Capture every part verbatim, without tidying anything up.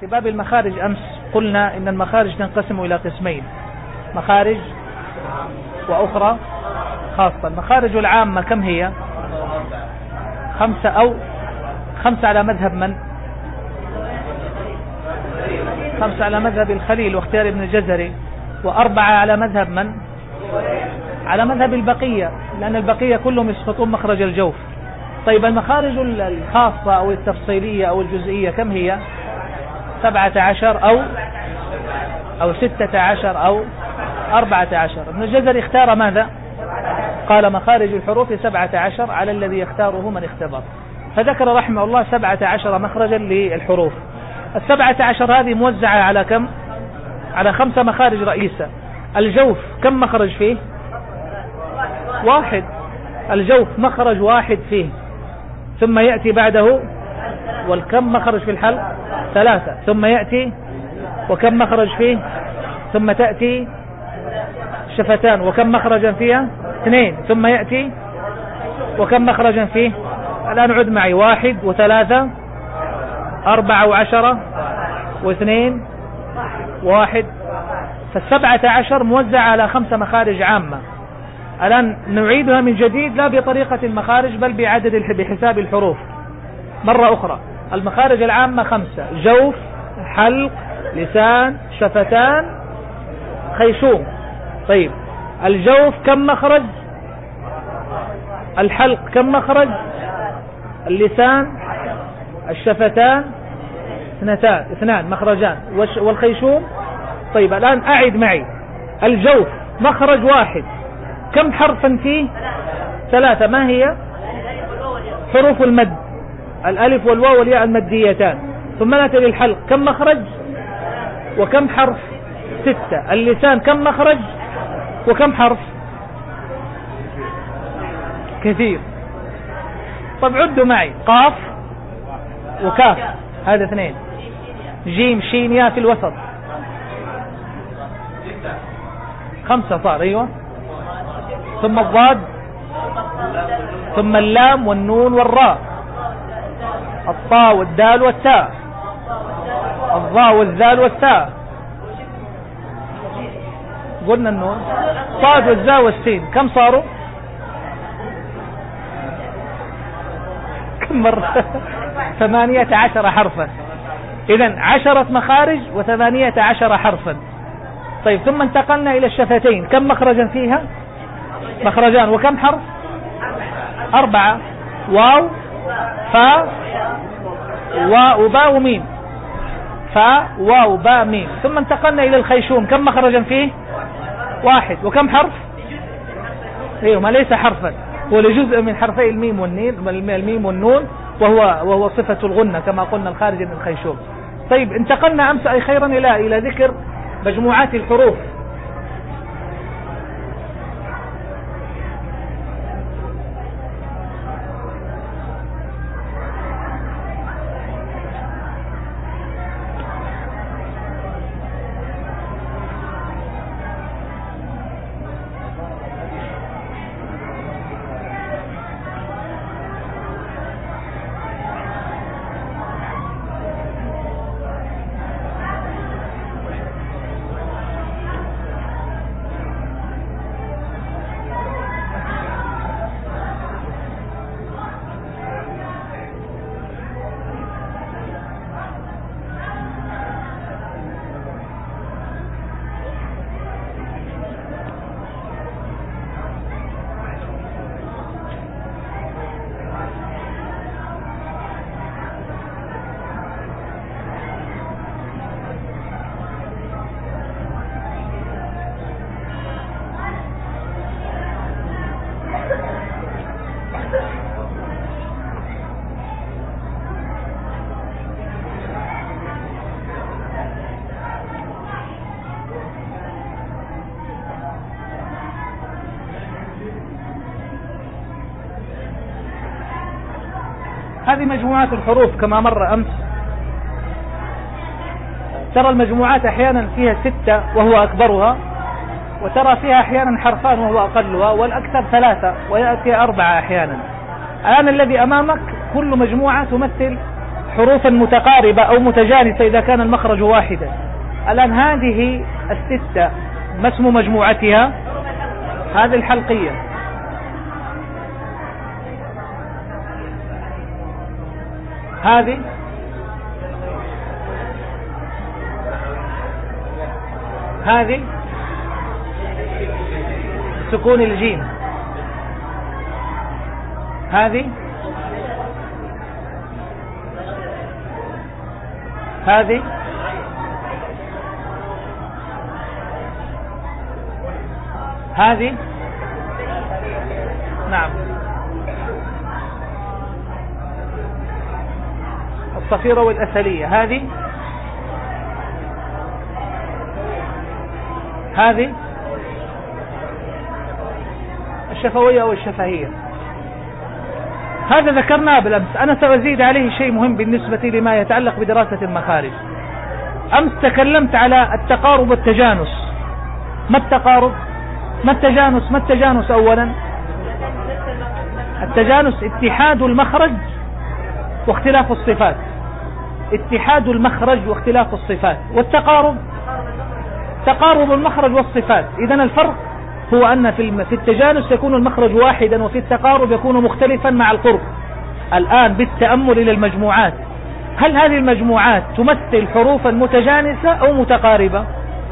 في باب المخارج أمس قلنا إن المخارج تنقسم إلى قسمين: مخارج وأخرى خاصة. المخارج العامة كم هي؟ خمسة، أو خمسة على مذهب من؟ خمسة على مذهب الخليل واختيار ابن الجزري، وأربعة على مذهب من؟ على مذهب البقية، لأن البقية كلهم يسقطون مخرج الجوف. طيب المخارج الخاصة أو التفصيلية أو الجزئية كم هي؟ سبعة عشر أو أو ستة عشر أو أربعة عشر. ابن الجزري اختار ماذا؟ قال مخارج الحروف سبعة عشر على الذي يختاره من اختبر، فذكر رحمه الله سبعة عشر مخرجا للحروف. السبعة عشر هذه موزعة على كم؟ على خمسة مخارج رئيسة. الجوف كم مخرج فيه؟ واحد. الجوف مخرج واحد فيه، ثم يأتي بعده والكم مخرج في الحلق؟ ثلاثة. ثم يأتي وكم مخرج فيه؟ ثم تأتي شفتان وكم مخرجا فيها؟ اثنين. ثم يأتي وكم مخرجا فيه؟ الآن عد معي: واحد وثلاثة، أربعة وعشرة واثنين واحد. فالسبعة عشر موزعة على خمسة مخارج عامة. الآن نعيدها من جديد، لا بطريقة المخارج بل بعدد بحساب الحروف مرة أخرى. المخارج العامة خمسة: جوف، حلق، لسان، شفتان، خيشوم. طيب الجوف كم مخرج؟ الحلق كم مخرج؟ اللسان، الشفتان اثنتان اثنان مخرجان، والخيشوم. طيب الآن أعد معي: الجوف مخرج واحد، كم حرفا فيه؟ ثلاثة. ما هي؟ حروف المد: الألف والواو والياء المديتان. ثم نأتي للحلق: كم مخرج وكم حرف؟ ستة. اللسان كم مخرج وكم حرف؟ كثير. طب عدوا معي: قاف وكاف، هذا اثنين. جيم، شين، ياء في الوسط، خمسة صار. ايوه. ثم الضاد، ثم اللام والنون والراء، الطاء والدال والتاء، الضاء والذال والتاء. قلنا النون، صاد والزاء والسين. كم صاروا؟ كم مرة؟ ثمانية عشر حرفا. إذن عشرة مخارج وثمانية عشر حرفا. طيب ثم انتقلنا إلى الشفتين: كم مخرجا فيها؟ مخرجان. وكم حرف؟ أربعة: واو، فا، واو، باء وميم. فا، واو، باء، ميم. ثم انتقلنا إلى الخيشوم: كم مخرجا فيه؟ واحد. وكم حرف؟ ايوه، ما ليس حرفا، هو لجزء من حرفي الميم والنين، الميم والنون، وهو وهو صفة الغنة كما قلنا الخارج من الخيشوم. طيب انتقلنا أمس أي خيرا إلى إلى ذكر مجموعات الحروف. هذه مجموعات الحروف كما مر أمس. ترى المجموعات أحيانا فيها ستة وهو أكبرها، وترى فيها أحيانا حرفان وهو أقلها، والأكثر ثلاثة ويأتي أربعة أحيانا. الآن الذي أمامك كل مجموعة تمثل حروفا متقاربة أو متجانسة إذا كان المخرج واحدا. الآن هذه الستة ما اسم مجموعتها؟ هذه الحلقية. هذه هذه سكون الجيم. هذه هذه هذه نعم الصفيرة والأثلية. هذه هذه الشفوية أو الشفهية. هذا ذكرناه بالأمس. أنا سأزيد عليه شيء مهم بالنسبة لما يتعلق بدراسة المخارج. أمس تكلمت على التقارب والتجانس. ما التقارب؟ ما التجانس؟ ما التجانس أولا؟ التجانس اتحاد المخرج واختلاف الصفات. اتحاد المخرج واختلاف الصفات. والتقارب تقارب المخرج والصفات. إذن الفرق هو أن في التجانس يكون المخرج واحدا، وفي التقارب يكون مختلفا مع القرب. الآن بالتأمل إلى المجموعات، هل هذه المجموعات تمثل حروفا متجانسة أو متقاربة؟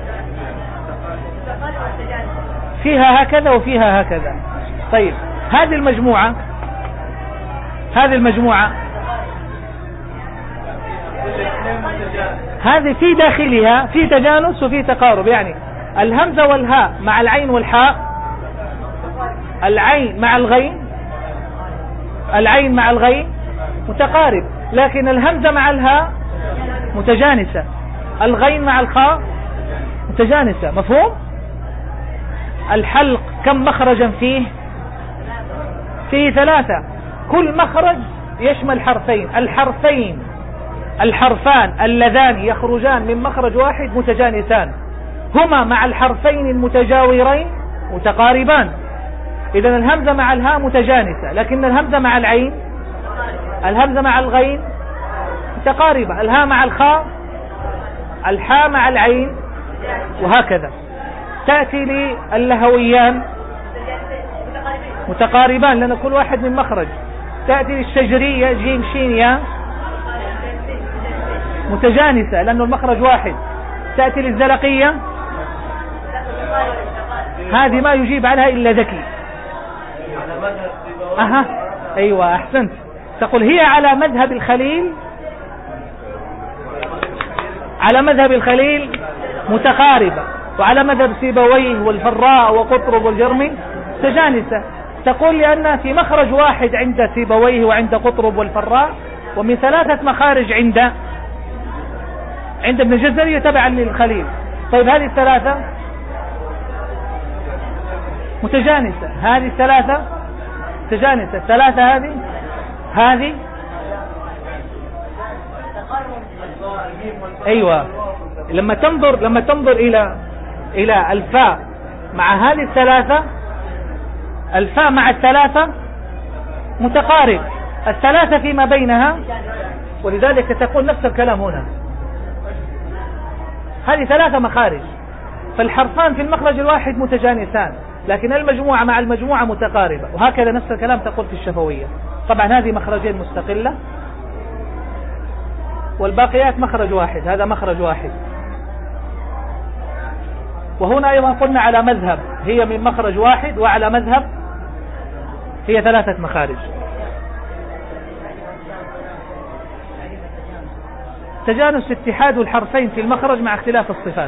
فيها هكذا وفيها هكذا. طيب هذه المجموعة هذه المجموعة هذه في داخلها في تجانس وفي تقارب. يعني الهمزة والهاء مع العين والحاء، العين مع الغين، العين مع الغين متقارب، لكن الهمزة مع الهاء متجانسة، الغين مع الخاء متجانسة. مفهوم؟ الحلق كم مخرجا فيه؟ فيه ثلاثة. كل مخرج يشمل حرفين. الحرفين الحرفان اللذان يخرجان من مخرج واحد متجانسان، هما مع الحرفين المتجاورين متقاربان. إذن الهمزة مع الهاء متجانسة، لكن الهمزة مع العين، الهمزة مع الغين متقاربة، الهاء مع الخاء، الحاء مع العين، وهكذا. تأتي للهويان متقاربان لأن كل واحد من مخرج. تأتي للشجرية جيم شين يا متجانسة لأنه المخرج واحد. تأتي للزلقية، هذه ما يجيب عنها إلا ذكي. أها أيوة أحسنت. تقول هي على مذهب الخليل، على مذهب الخليل متقاربة، وعلى مذهب سيبويه والفراء وقطرب والجرمي متجانسة. تقول لأن في مخرج واحد عند سيبويه وعند قطرب والفراء، ومن ثلاثة مخارج عند عند ابن الجزري تبعا للخليل. طيب هذه الثلاثة متجانسة، هذه الثلاثة متجانسة، الثلاثة هذه هذه أيوة. لما تنظر لما تنظر إلى إلى الفاء مع هذه الثلاثة، الفاء مع الثلاثة متقارب، الثلاثة فيما بينها، ولذلك تقول نفس الكلام هنا. هذه ثلاثة مخارج، فالحرفان في المخرج الواحد متجانسان، لكن المجموعة مع المجموعة متقاربة، وهكذا نفس الكلام تقول في الشفوية. طبعا هذه مخرجين مستقلة، والباقيات مخرج واحد، هذا مخرج واحد. وهنا أيضا قلنا على مذهب هي من مخرج واحد، وعلى مذهب هي ثلاثة مخارج. تجانس اتحاد الحرفين في المخرج مع اختلاف الصفات.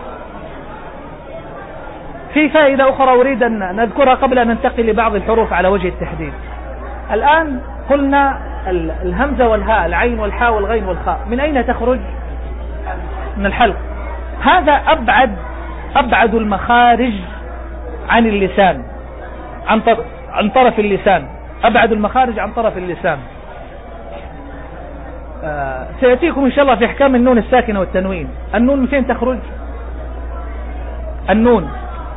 في فائدة أخرى أريد أن نذكرها قبل أن ننتقل لبعض الحروف على وجه التحديد. الآن قلنا الهمزة والهاء، العين والحاء والغين والخاء، من أين تخرج؟ من الحلق. هذا أبعد أبعد المخارج عن اللسان، عن طرف عن طرف اللسان، أبعد المخارج عن طرف اللسان. آه سيأتيكم إن شاء الله في أحكام النون الساكنة والتنوين. النون من فين تخرج؟ النون.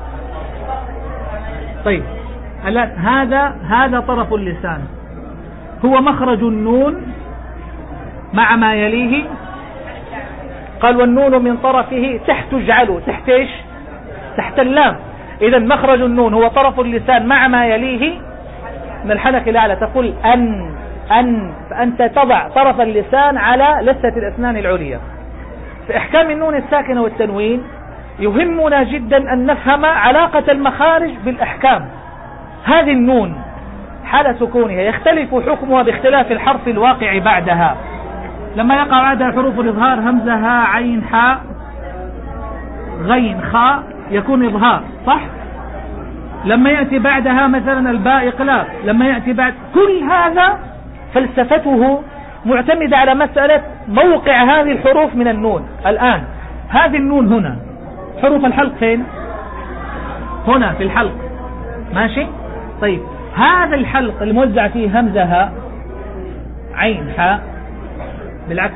طيب الآن هذا هذا طرف اللسان، هو مخرج النون مع ما يليه. قال والنون من طرفه تحت اجعله، تحت ايش؟ تحت اللام. اذا مخرج النون هو طرف اللسان مع ما يليه من الحنك الاعلى. تقول ان ان فانت تضع طرف اللسان على لثة الاسنان العليا. في احكام النون الساكنة والتنوين يهمنا جدا ان نفهم علاقة المخارج بالاحكام. هذه النون حال سكونها يختلف حكمها باختلاف الحرف الواقع بعدها. لما يقع بعدها حروف الإظهار همزة ها عين حاء غين خاء يكون إظهار، صح؟ لما يأتي بعدها مثلا الباء إقلاب، لما يأتي بعد كل هذا فلسفته معتمدة على مسألة موقع هذه الحروف من النون. الآن هذه النون هنا، حروف الحلق فين؟ هنا في الحلق، ماشي؟ طيب هذا الحلق الموزع فيه همزة ها عين حاء، بالعكس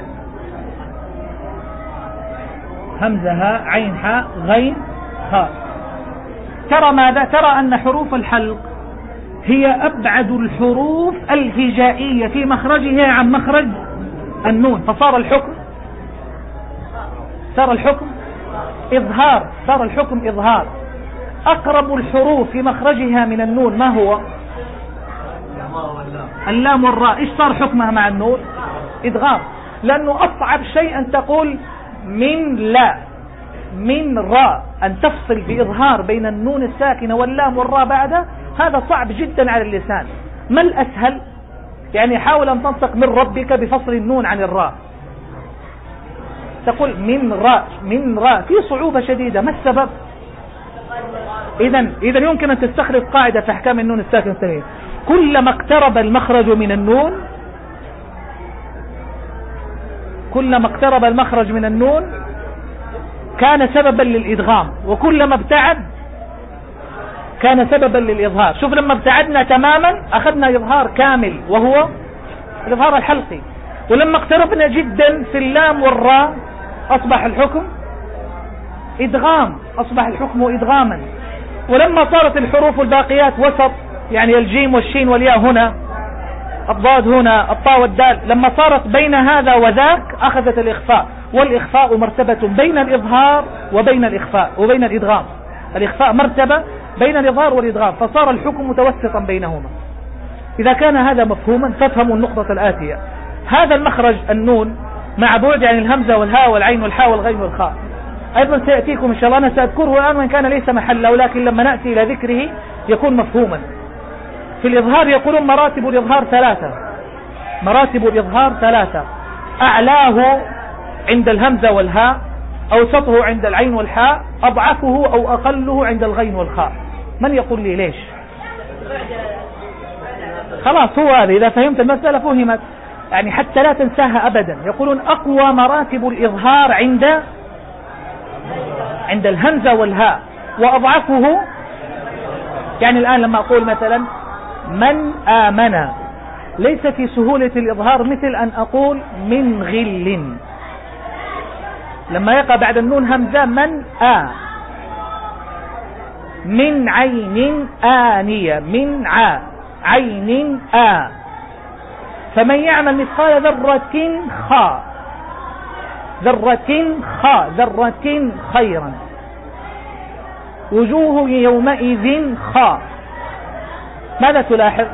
همزة ها عين حاء غين خاء. ترى ماذا؟ ترى أن حروف الحلق هي أبعد الحروف الهجائية في مخرجها عن مخرج النون، فصار الحكم صار الحكم إظهار صار الحكم إظهار. أقرب الحروف في مخرجها من النون ما هو؟ اللام والراء. إيش صار حكمها مع النون؟ إدغام. لأنه أصعب شيء أن تقول من لا من راء، أن تفصل بإظهار بين النون الساكنة واللام والراء بعدها، هذا صعب جدا على اللسان. ما الأسهل؟ يعني حاول أن تنطق من ربك بفصل النون عن الراء، تقول من راء من راء، في صعوبة شديدة. ما السبب؟ إذن إذن يمكن أن تستخرج قاعدة في أحكام النون الساكنة والتنوين: كلما اقترب المخرج من النون كلما اقترب المخرج من النون كان سببا للإدغام، وكلما ابتعد كان سببا للإظهار. شوف لما ابتعدنا تماما أخذنا إظهار كامل وهو الإظهار الحلقي، ولما اقتربنا جدا في اللام والراء أصبح الحكم إدغام، أصبح الحكم إدغاما. ولما صارت الحروف الباقيات وسط، يعني الجيم والشين والياء هنا، الضاد هنا، الطاء والدال، لما صارت بين هذا وذاك أخذت الإخفاء. والإخفاء مرتبة بين الإظهار وبين الإخفاء وبين الإدغام. الإخفاء مرتبة بين الإظهار والإدغام، فصار الحكم متوسطا بينهما. إذا كان هذا مفهوما فافهموا النقطة الآتية: هذا المخرج النون مع بعد عن الهمزة والهاء والعين والحاء والغين والخاء. أيضا سيأتيكم إن شاء الله، أنا سأذكره الآن وإن كان ليس محله، ولكن لما نأتي إلى ذكره يكون مفهوما. في الإظهار يقولون مراتب الإظهار ثلاثة مراتب الإظهار ثلاثة أعلاه عند الهمزة والهاء، أوسطه عند العين والحاء، أضعفه أو أقله عند الغين والخاء. من يقول لي ليش؟ خلاص هو هذا، إذا فهمت المسألة فهمت، يعني حتى لا تنساها أبدا. يقولون أقوى مراتب الإظهار عند عند الهمزة والهاء، وأضعفه، يعني الآن لما أقول مثلا من آمن، ليس في سهولة الإظهار مثل أن أقول من غل. لما يقع بعد النون همزة من آ، من عين آنية، من ع عين آ. فمن يعمل مثقال ذرة خاء، ذرة خاء، ذرة خيرا. وجوه يومئذ خاء. ماذا تلاحظ؟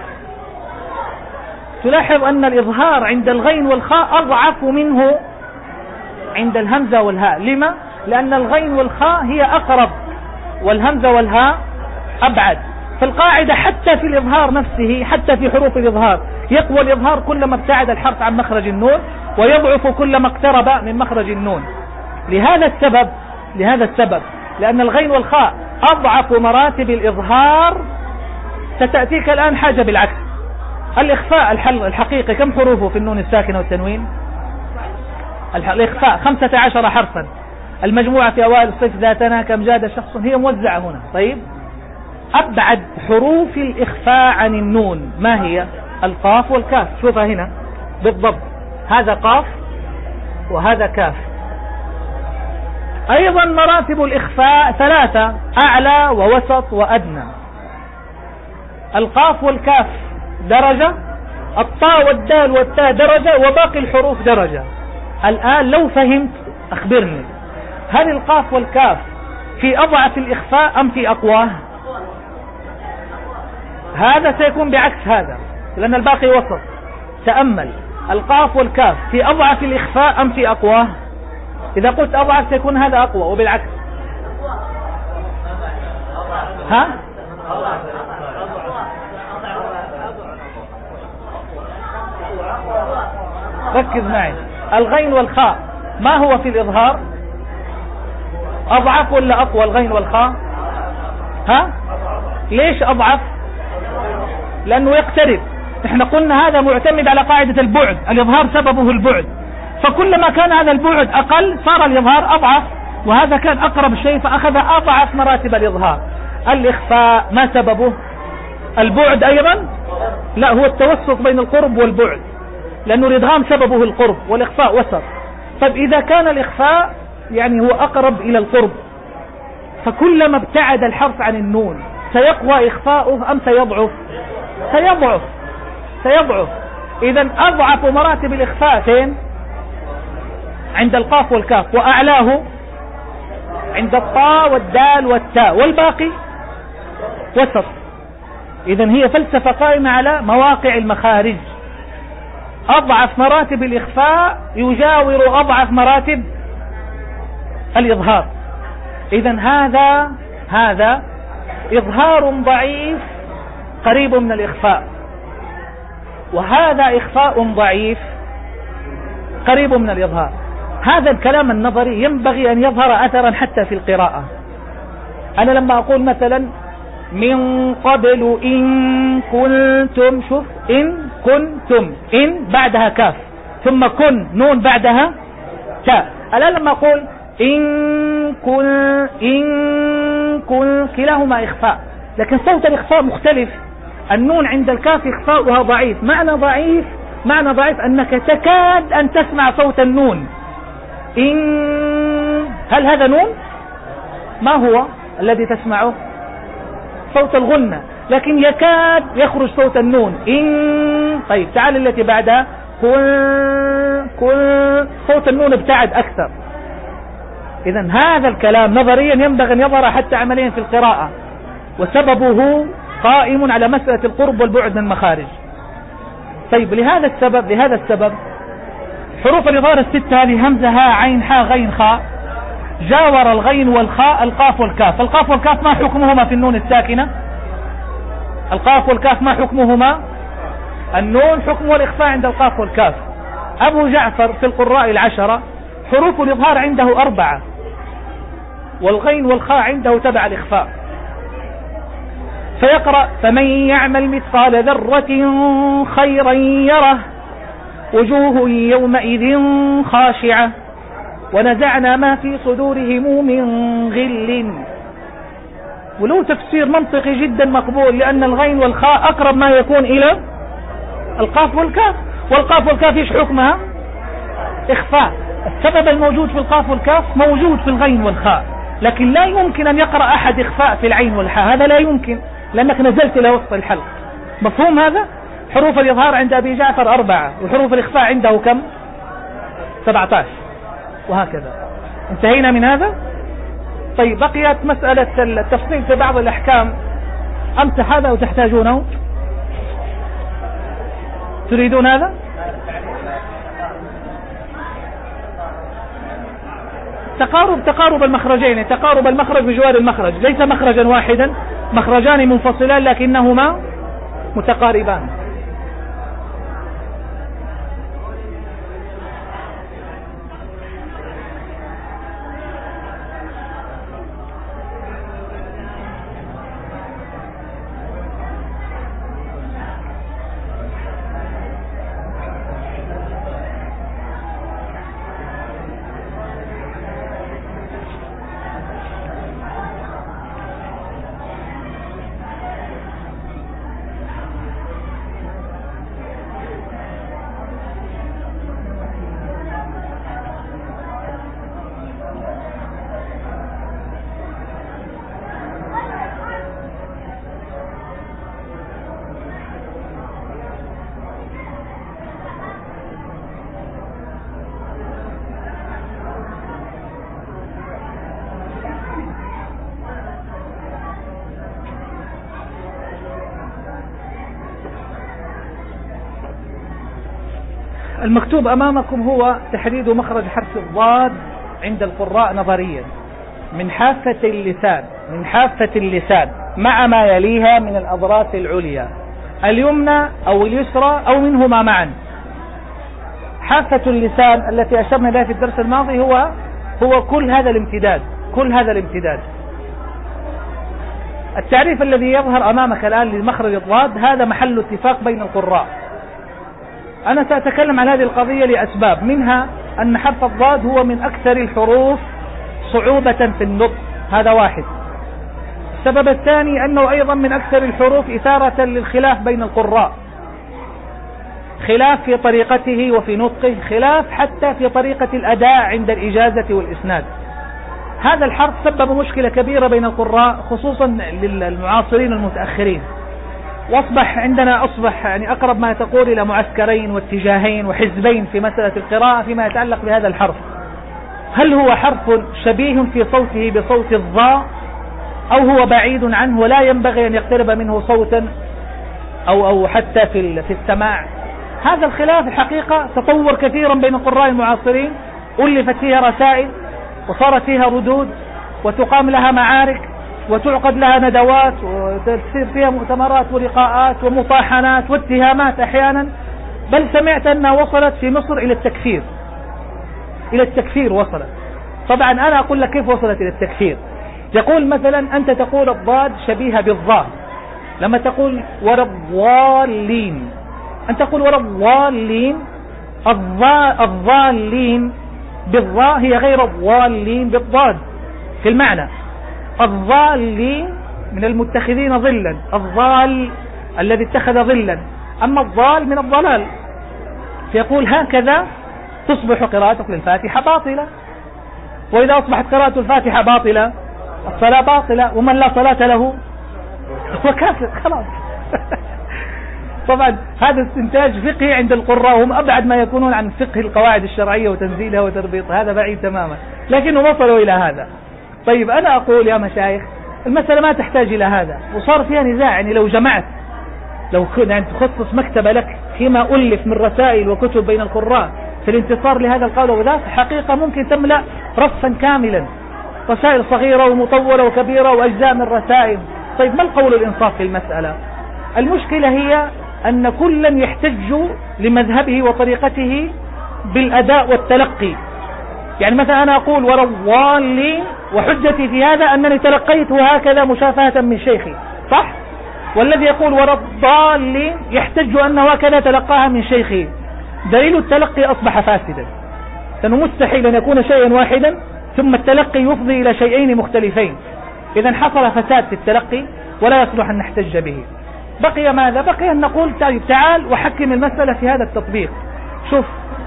تلاحظ أن الإظهار عند الغين والخاء أضعف منه عند الهمزة والهاء. لما؟ لأن الغين والخاء هي أقرب والهمزة والهاء أبعد. فالقاعدة حتى في الإظهار نفسه، حتى في حروف الإظهار، يقوى الإظهار كلما ابتعد الحرف عن مخرج النون، ويضعف كلما اقترب من مخرج النون. لهذا السبب لهذا السبب لأن الغين والخاء أضعف مراتب الإظهار. ستأتيك الآن حاجة بالعكس. الإخفاء الحقيقي كم حروفه في النون الساكنة والتنوين؟ الإخفاء خمسة عشر حرفا. المجموعة في أوائل الصف ذاتنا كم جاد شخص، هي موزعة هنا. طيب، أبعد حروف الإخفاء عن النون ما هي؟ القاف والكاف. شوفها هنا بالضبط، هذا قاف وهذا كاف. أيضا مراتب الإخفاء ثلاثة: أعلى ووسط وأدنى. القاف والكاف درجة الطاء والدال والتاء درجة وباقي الحروف درجة. الآن لو فهمت أخبرني، هل القاف والكاف في أضعف الإخفاء أم في أقواه؟ هذا سيكون بعكس هذا لأن الباقي وسط. تأمل، القاف والكاف في أضعف الإخفاء أم في أقواه؟ إذا قلت أضعف سيكون هذا أقوى، وبالعكس. ها؟ ركز معي، الغين والخاء ما هو في الإظهار؟ أضعف ولا أقوى الغين والخاء؟ ها؟ ليش أضعف؟ لأنه يقترب. احنا قلنا هذا معتمد على قاعدة البعد، الإظهار سببه البعد، فكلما كان هذا البعد أقل صار الإظهار أضعف، وهذا كان أقرب شيء فأخذ أضعف مراتب الإظهار. الإخفاء ما سببه؟ البعد أيضا؟ لا، هو التوسط بين القرب والبعد، لأنه الإدغام سببه القرب والإخفاء وسط. طيب إذا كان الإخفاء يعني هو أقرب إلى القرب، فكلما ابتعد الحرف عن النون سيقوى إخفاؤه أم سيضعف؟ سيضعف سيضعف. إذن أضعف مراتب الإخفاء فين؟ عند القاف والكاف، وأعلاه عند الطاء والدال والتاء، والباقي وسط. إذن هي فلسفة قائمة على مواقع المخارج. أضعف مراتب الإخفاء يجاور أضعف مراتب الإظهار. إذن هذا هذا إظهار ضعيف قريب من الإخفاء، وهذا إخفاء ضعيف قريب من الإظهار. هذا الكلام النظري ينبغي أن يظهر أثرا حتى في القراءة. أنا لما أقول مثلا من قبل إن كنتم، شوف إن كنتم، إن بعدها كاف، ثم كن نون بعدها تاء. الآن لما أقول إن كن إن كن كلاهما إخفاء، لكن صوت الإخفاء مختلف. النون عند الكاف إخفاؤها ضعيف. معنى ضعيف معنى ضعيف أنك تكاد أن تسمع صوت النون. إن هل هذا نون؟ ما هو الذي تسمعه؟ صوت الغنة، لكن يكاد يخرج صوت النون. إن طيب تعال التي بعدها كل كل صوت النون ابتعد أكثر. إذن هذا الكلام نظريا ينبغي أن يظهر حتى عمليا في القراءة، وسببه قائم على مسألة القرب والبعد من المخارج. طيب لهذا السبب لهذا السبب حروف الإظهار الستة هذه همزة هاء عين حاء غين خاء، جاور الغين والخاء القاف والكاف. القاف والكاف ما حكمهما في النون الساكنة؟ القاف والكاف ما حكمهما؟ النون حكمه الإخفاء عند القاف والكاف. أبو جعفر في القراء العشرة حروف الإظهار عنده أربعة، والغين والخاء عنده تبع الإخفاء. فيقرأ فمن يعمل مثقال ذرة خيرا يره وجوه يومئذ خاشعة ونزعنا ما في صدورهم من غل. ولو تفسير منطقي جدا مقبول، لأن الغين والخاء أقرب ما يكون إلى القاف والكاف، والقاف والكاف ايش حكمها؟ إخفاء. السبب الموجود في القاف والكاف موجود في الغين والخاء، لكن لا يمكن أن يقرأ أحد إخفاء في العين والحاء، هذا لا يمكن لأنك نزلت إلى وسط الحلق. مفهوم هذا؟ حروف الإظهار عند أبي جعفر أربعة، وحروف الإخفاء عنده كم؟ سبعة عشر، وهكذا. انتهينا من هذا؟ طيب بقيت مسألة التفصيل في بعض الأحكام. أمسح هذا وتحتاجونه؟ تريدون هذا؟ تقارب تقارب المخرجين، تقارب المخرج بجوار المخرج، ليس مخرجا واحدا، مخرجان منفصلان لكنهما متقاربان. المكتوب أمامكم هو تحديد مخرج حرف الضاد عند القراء نظريا من حافة اللسان من حافة اللسان مع ما يليها من الأضراس العليا اليمنى أو اليسرى أو منهما معا. حافة اللسان التي أشرنا لها في الدرس الماضي هو هو كل هذا الامتداد كل هذا الامتداد. التعريف الذي يظهر أمامك الآن لمخرج الضاد هذا محل اتفاق بين القراء. أنا سأتكلم عن هذه القضية لأسباب، منها أن حرف الضاد هو من أكثر الحروف صعوبة في النطق، هذا واحد. السبب الثاني أنه أيضا من أكثر الحروف إثارة للخلاف بين القراء، خلاف في طريقته وفي نطقه، خلاف حتى في طريقة الأداء عند الإجازة والإسناد. هذا الحرف سبب مشكلة كبيرة بين القراء خصوصا للمعاصرين المتأخرين، واصبح عندنا أصبح يعني أقرب ما تقول إلى معسكرين واتجاهين وحزبين في مسألة القراءة فيما يتعلق بهذا الحرف. هل هو حرف شبيه في صوته بصوت الضاء أو هو بعيد عنه ولا ينبغي أن يقترب منه صوتا أو أو حتى في في السماع؟ هذا الخلاف الحقيقة تطور كثيرا بين القراء المعاصرين، ألفت فيها رسائل وصارت فيها ردود وتقام لها معارك وتعقد لها ندوات وتصير فيها مؤتمرات ولقاءات ومطاحنات واتهامات أحيانا، بل سمعت أنها وصلت في مصر إلى التكفير إلى التكفير وصلت. طبعا أنا أقول لك كيف وصلت إلى التكفير. يقول مثلا أنت تقول الضاد شبيهة بالضاء، لما تقول ولا الضالين أنت تقول ولا الضالين، الضاء الضالين بالضاء هي غير الضالين بالضاد في المعنى. الضالين من المتخذين ظلا، الضال الذي اتخذ ظلا، أما الضال من الضلال. فيقول هكذا تصبح قراءتك للفاتحة باطلة، وإذا أصبحت قراءة الفاتحة باطلة الصلاة باطلة، ومن لا صلاة له هو كافر خلاص. طبعا هذا استنتاج فقهي عند القراء، هم أبعد ما يكونون عن فقه القواعد الشرعية وتنزيلها وتربيطها، هذا بعيد تماما، لكنه وصلوا إلى هذا. طيب أنا أقول يا مشايخ المسألة ما تحتاج إلى هذا، وصار فيها نزاع. يعني لو جمعت لو كنت يعني تخصص مكتبة لك فيما ألف من رسائل وكتب بين القراء في الانتصار لهذا القول وذاك، حقيقة ممكن تملأ رفا كاملا، رسائل صغيرة ومطولة وكبيرة وأجزاء من رسائل. طيب ما القول الإنصاف في المسألة؟ المشكلة هي أن كلا يحتج لمذهبه وطريقته بالأداء والتلقي. يعني مثلا أنا أقول ولا الضالين وحجتي في هذا أنني تلقيته هكذا مشافهة من شيخي، صح؟ والذي يقول ولا الضالين يحتج أنه هكذا تلقاها من شيخه. دليل التلقي أصبح فاسدا، لأنه مستحيل أن يكون شيئا واحدا ثم التلقي يفضي إلى شيئين مختلفين. إذا حصل فساد في التلقي ولا يصلح أن نحتج به. بقي ماذا؟ بقي أن نقول تعال وحكم المسألة في هذا التطبيق. شوف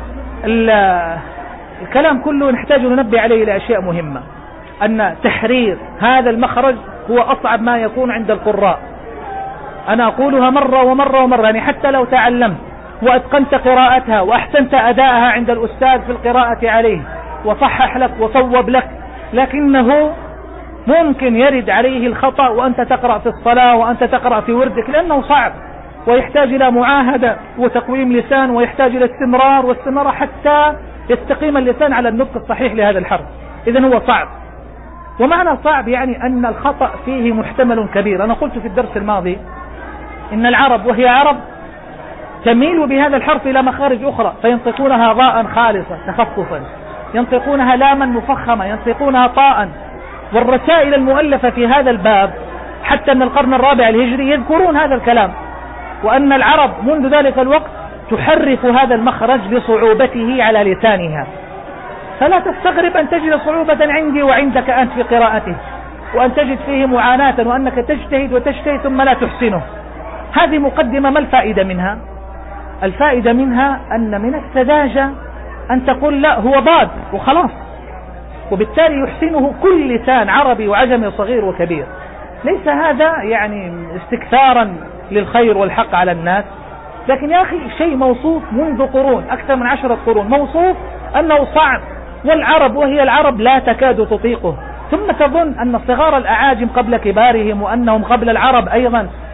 الكلام كله نحتاج ننبه عليه إلى أشياء مهمة، أن تحرير هذا المخرج هو أصعب ما يكون عند القراء. أنا أقولها مرة ومرة ومرة، يعني حتى لو تعلمت وأتقنت قراءتها وأحسنت أداءها عند الأستاذ في القراءة عليه وصحح لك وصوب لك، لكنه ممكن يرد عليه الخطأ وأنت تقرأ في الصلاة وأنت تقرأ في وردك، لأنه صعب ويحتاج إلى معاهدة وتقويم لسان ويحتاج إلى استمرار واستمرار حتى يستقيم اللسان على النطق الصحيح لهذا الحرف. إذن هو صعب، ومعنى صعب يعني أن الخطأ فيه محتمل كبير. أنا قلت في الدرس الماضي إن العرب وهي عرب تميل بهذا الحرف إلى مخارج أخرى، فينطقونها ضاء خالصة تخففا، ينطقونها لاما مفخمة، ينطقونها طاء. والرسائل المؤلفة في هذا الباب حتى من القرن الرابع الهجري يذكرون هذا الكلام، وأن العرب منذ ذلك الوقت تحرف هذا المخرج لصعوبته على لسانها. فلا تستغرب أن تجد صعوبة عندي وعندك أنت في قراءته، وأن تجد فيه معاناة، وأنك تجتهد وتجتهد ثم لا تحسنه. هذه مقدمة. ما الفائدة منها؟ الفائدة منها أن من السذاجة أن تقول لا هو ضاد وخلاص، وبالتالي يحسنه كل لسان عربي وعجمي صغير وكبير. ليس هذا يعني استكثارا للخير والحق على الناس، لكن يا أخي شيء موصوف منذ قرون، أكثر من عشرة قرون موصوف أنه صعب، والعرب وهي العرب لا تكاد تطيقه. ثم تظن أن صغار الأعاجم قبل كبارهم، وأنهم قبل العرب أيضا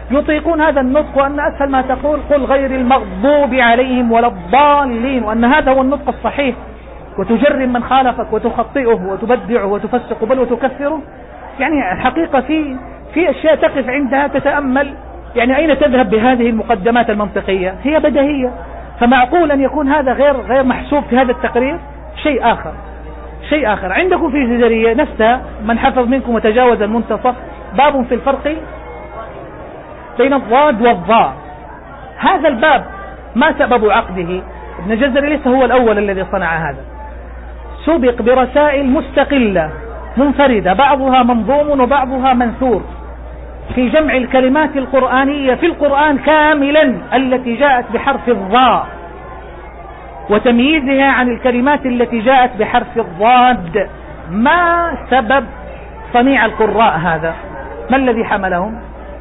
يطيقون هذا النطق، وأن أسهل ما تقول قل غير المغضوب عليهم ولا الضالين، وأن هذا هو النطق الصحيح، وتجرم من خالفك وتخطئه وتبدعه وتفسق بل وتكفره. يعني الحقيقة في في أشياء تقف عندها تتأمل، يعني أين تذهب بهذه المقدمات المنطقية؟ هي بديهية، فمعقول أن يكون هذا غير غير محسوب في هذا التقرير. شيء آخر شيء آخر عندكم في الجزرية نفسها، من حفظ منكم وتجاوز المنتصف، باب في الفرق بين الضاد والضاء. هذا الباب ما سبب عقده؟ ابن الجزري ليس هو الأول الذي صنع هذا، سبق برسائل مستقلة منفردة، بعضها منظوم وبعضها منثور، في جمع الكلمات القرآنية في القرآن كاملا التي جاءت بحرف الضاء، وتمييزها عن الكلمات التي جاءت بحرف الضاد. ما سبب صنيع القراء هذا؟ ما الذي حملهم؟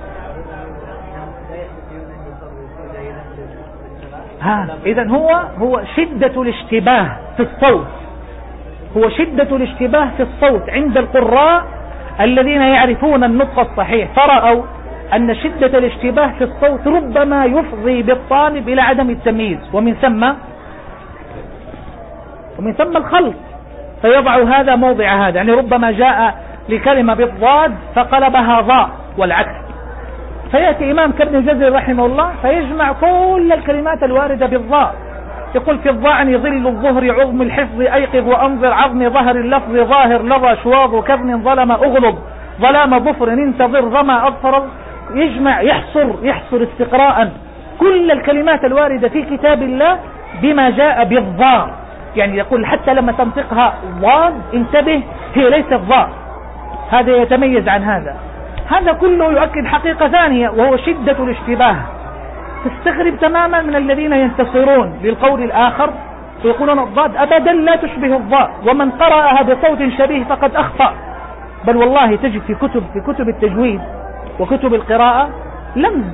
ها إذن هو هو شدة الاشتباه في الصوت، هو شدة الاشتباه في الصوت عند القراء الذين يعرفون النطق الصحيح، فرأوا أن شدة الاشتباه في الصوت ربما يفضي بالطالب إلى عدم التمييز، ومن ثم ومن ثم الخلط، فيضع هذا موضع هذا. يعني ربما جاء لكلمة بالضاد فقلبها ضاء والعكس، فيأتي إمام كابن الجزري رحمه الله فيجمع كل الكلمات الواردة بالضاء، يقول في الضعن ظل الظهر عظم الحفظ أيقظ وأنظر عظم ظهر اللفظ ظاهر لظى شواظ كبن ظلم أغلب ظلام ظفر انتظر ظما أظفر. يجمع يحصر يحصر استقراء كل الكلمات الواردة في كتاب الله بما جاء بالضاء. يعني يقول حتى لما تنطقها ضاد انتبه هي ليست ضاء، هذا يتميز عن هذا. هذا كله يؤكد حقيقة ثانية وهو شدة الاشتباه. تستغرب تماما من الذين ينتصرون للقول الآخر ويقولون الضاد أبدا لا تشبه الضاء، ومن قرأها بصوت شبيه فقد أخطأ. بل والله تجد في كتب في كتب التجويد وكتب القراءة لمز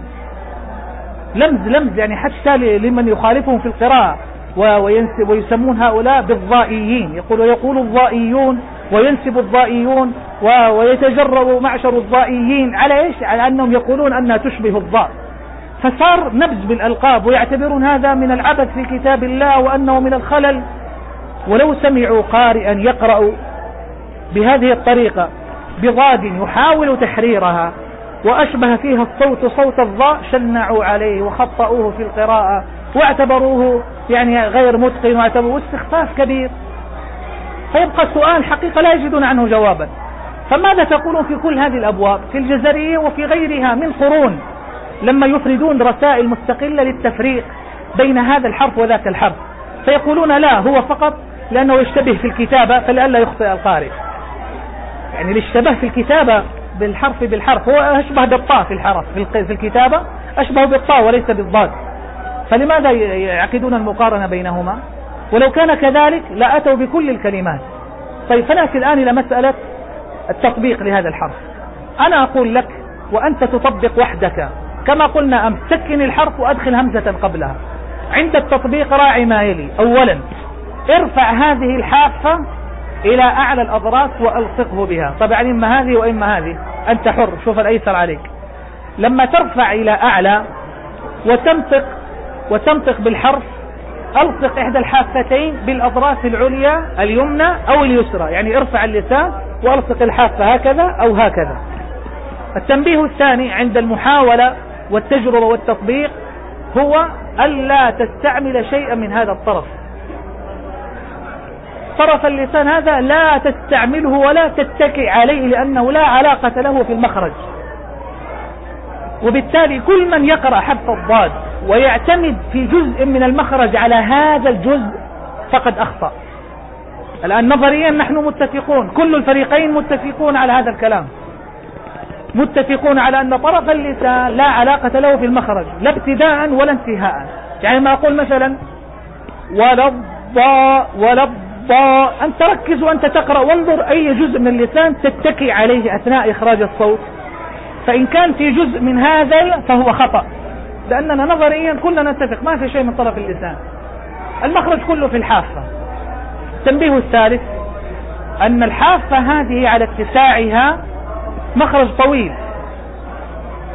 لمز لمز يعني حتى لمن يخالفهم في القراءة، ويسمون هؤلاء بالضائيين، يقول ويقول الضائيون وينسب الضائيون ويتجرأ معشر الضائيين على إيش؟ على أنهم يقولون أنها تشبه الضاء. فصار نبذ بالألقاب ويعتبرون هذا من العبث في كتاب الله وأنه من الخلل. ولو سمعوا قارئا يقرأ بهذه الطريقة بضاد يحاول تحريرها وأشبه فيها الصوت صوت الضاء شنعوا عليه وخطأوه في القراءة واعتبروه يعني غير متقن واعتبروه استخفاف كبير. فيبقى السؤال حقيقة لا يجدون عنه جوابا. فماذا تقولون في كل هذه الأبواب في الجزرية وفي غيرها من قرون لما يفردون رسائل مستقلة للتفريق بين هذا الحرف وذاك الحرف؟ فيقولون لا هو فقط لأنه يشتبه في الكتابة فلئلا يخطئ القارئ. يعني الاشتباه في الكتابة بالحرف بالحرف هو أشبه بالطاء في الحرف في الكتابة أشبه بالطاء وليس بالضاد، فلماذا يعقدون المقارنة بينهما؟ ولو كان كذلك لأتوا بكل الكلمات. طيب فنأتي الآن إلى مسألة التطبيق لهذا الحرف. أنا أقول لك وأنت تطبق وحدك كما قلنا أمس، سكن الحرف وأدخل همزة قبلها. عند التطبيق راعي ما يلي: أولا ارفع هذه الحافة إلى أعلى الأضراس وألصقه بها. طبعا إما هذه وإما هذه، أنت حر، شوف الأيسر عليك. لما ترفع إلى أعلى وتنطق وتنطق بالحرف ألصق إحدى الحافتين بالأضراس العليا اليمنى أو اليسرى، يعني ارفع اللسان وألصق الحافة هكذا أو هكذا. التنبيه الثاني عند المحاولة والتجربة والتطبيق هو ألا تستعمل شيئا من هذا الطرف. طرف اللسان هذا لا تستعمله ولا تتكئ عليه لأنه لا علاقة له في المخرج، وبالتالي كل من يقرأ حرف الضاد ويعتمد في جزء من المخرج على هذا الجزء فقد أخطأ. الآن نظريا نحن متفقون، كل الفريقين متفقون على هذا الكلام، متفقون على أن طرف اللسان لا علاقة له في المخرج لا ابتداء ولا انتهاء. يعني ما أقول مثلا ولا الضاء ولا الضاء، أنت ركز وأنت تقرأ وانظر أي جزء من اللسان تتكي عليه أثناء إخراج الصوت، فإن كان في جزء من هذا فهو خطأ، لأننا نظريا كلنا نتفق ما في شيء من طرف اللسان، المخرج كله في الحافة. التنبيه الثالث أن الحافة هذه على اتساعها مخرج طويل،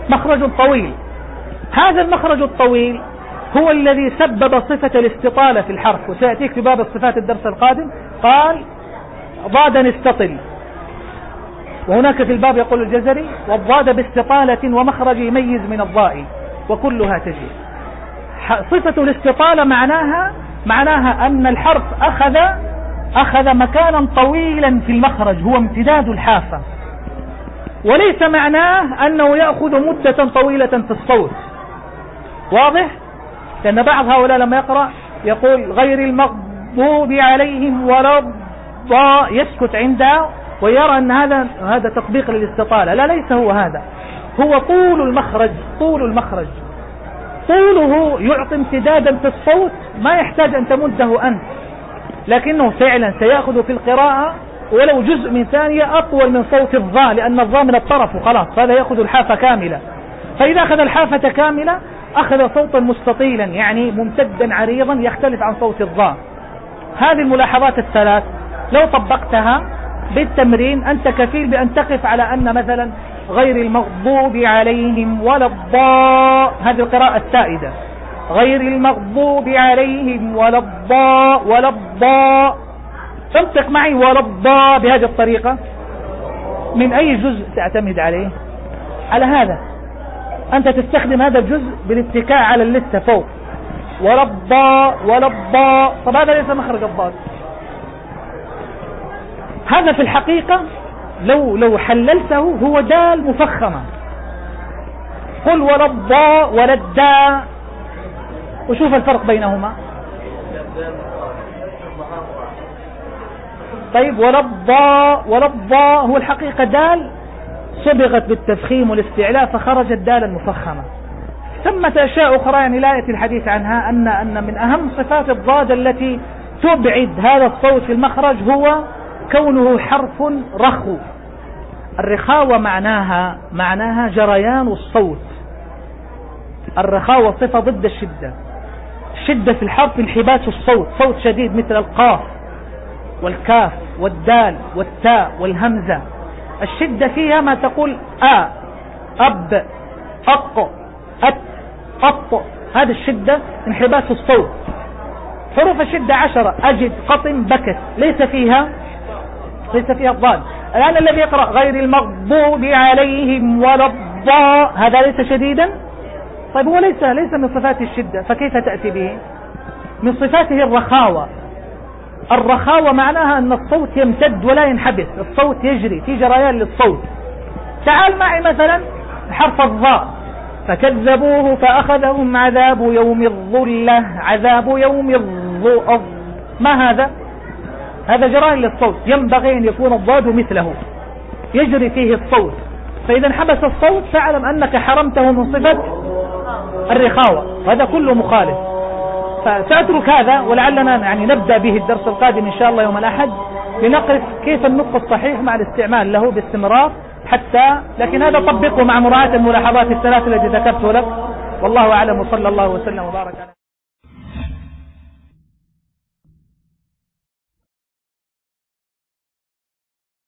مخرج طويل. هذا المخرج الطويل هو الذي سبب صفة الاستطالة في الحرف، وسيأتيك في باب الصفات الدرس القادم. قال ضاد استطل، وهناك في الباب يقول الجزري والضاد باستطالة ومخرج يميز من الضاء وكلها تجي. صفة الاستطالة معناها معناها أن الحرف أخذ أخذ مكانا طويلا في المخرج، هو امتداد الحافة، وليس معناه أنه يأخذ مدة طويلة في الصوت. واضح؟ لأن بعض هؤلاء لما يقرأ يقول غير المغضوب عليهم ولا الضاء، يسكت عندها ويرى أن هذا هذا تطبيق للاستطالة. لا، ليس هو هذا، هو طول المخرج. طول المخرج طوله يعطي امتدادا في الصوت ما يحتاج أن تمده أنت، لكنه فعلا سيأخذ في القراءة ولو جزء من ثانية أطول من صوت الضاء، لأن الضاء من الطرف وخلاص، هذا يأخذ الحافة كاملة. فإذا أخذ الحافة كاملة أخذ صوتا مستطيلا، يعني ممتدا عريضا يختلف عن صوت الضاء. هذه الملاحظات الثلاث لو طبقتها بالتمرين أنت كفيل بأن تقف على أن مثلا غير المغضوب عليهم ولا الضاء، هذه القراءة السائدة، غير المغضوب عليهم ولا الضاء ولا الضاء، تنطق معي ولا الضاء بهذه الطريقة. من أي جزء تعتمد عليه؟ على هذا، أنت تستخدم هذا الجزء بالاتكاء على اللثة فوق، ولا الضاء ولا الضاء. طب هذا ليس مخرج الضاد. هذا في الحقيقة لو لو حللته هو دال مفخمة. قل ولا الضاء ولا الداء، وشوف الفرق بينهما. طيب ولا الضاء ولا الضاء هو الحقيقة دال صبغت بالتفخيم والاستعلاء فخرجت دالا مفخمة. ثمة أشياء أخرى يعني لا يأتي الحديث عنها، أن أن من أهم صفات الضاد التي تبعد هذا الصوت في المخرج هو كونه حرف رخو. الرخاوة معناها معناها جريان الصوت. الرخاوة صفة ضد الشدة. الشدة في الحرف انحباس الصوت، صوت شديد مثل القاف والكاف والدال والتاء والهمزة. الشدة فيها ما تقول آ أب أق أت أط، هذه الشدة انحباس الصوت. حروف الشدة عشرة، أجد قطن بكت، ليس فيها ليس فيها الضاد. الآن الذي يقرأ غير المغضوب عليهم ولا الضاء هذا ليس شديدا. طيب هو ليس ليس من صفات الشدة، فكيف تأتي به؟ من صفاته الرخاوة. الرخاوة معناها أن الصوت يمتد ولا ينحبس، الصوت يجري في جريان للصوت. تعال معي مثلا حرف الضاء، فكذبوه فأخذهم عذاب يوم الظلة. عذاب يوم الظلة، ما هذا؟ هذا جريان للصوت، ينبغي أن يكون الضاد مثله يجري فيه الصوت. فإذا انحبس الصوت فاعلم أنك حرمته من صفة الرخاوة، وهذا كله مخالف. فسأترك هذا ولعلنا يعني نبدأ به الدرس القادم إن شاء الله يوم الأحد، لنقف كيف النطق الصحيح مع الاستعمال له باستمرار حتى. لكن هذا طبقه مع مراعاة الملاحظات الثلاث التي ذكرت لك، والله أعلم، وصلى الله وسلم وبارك على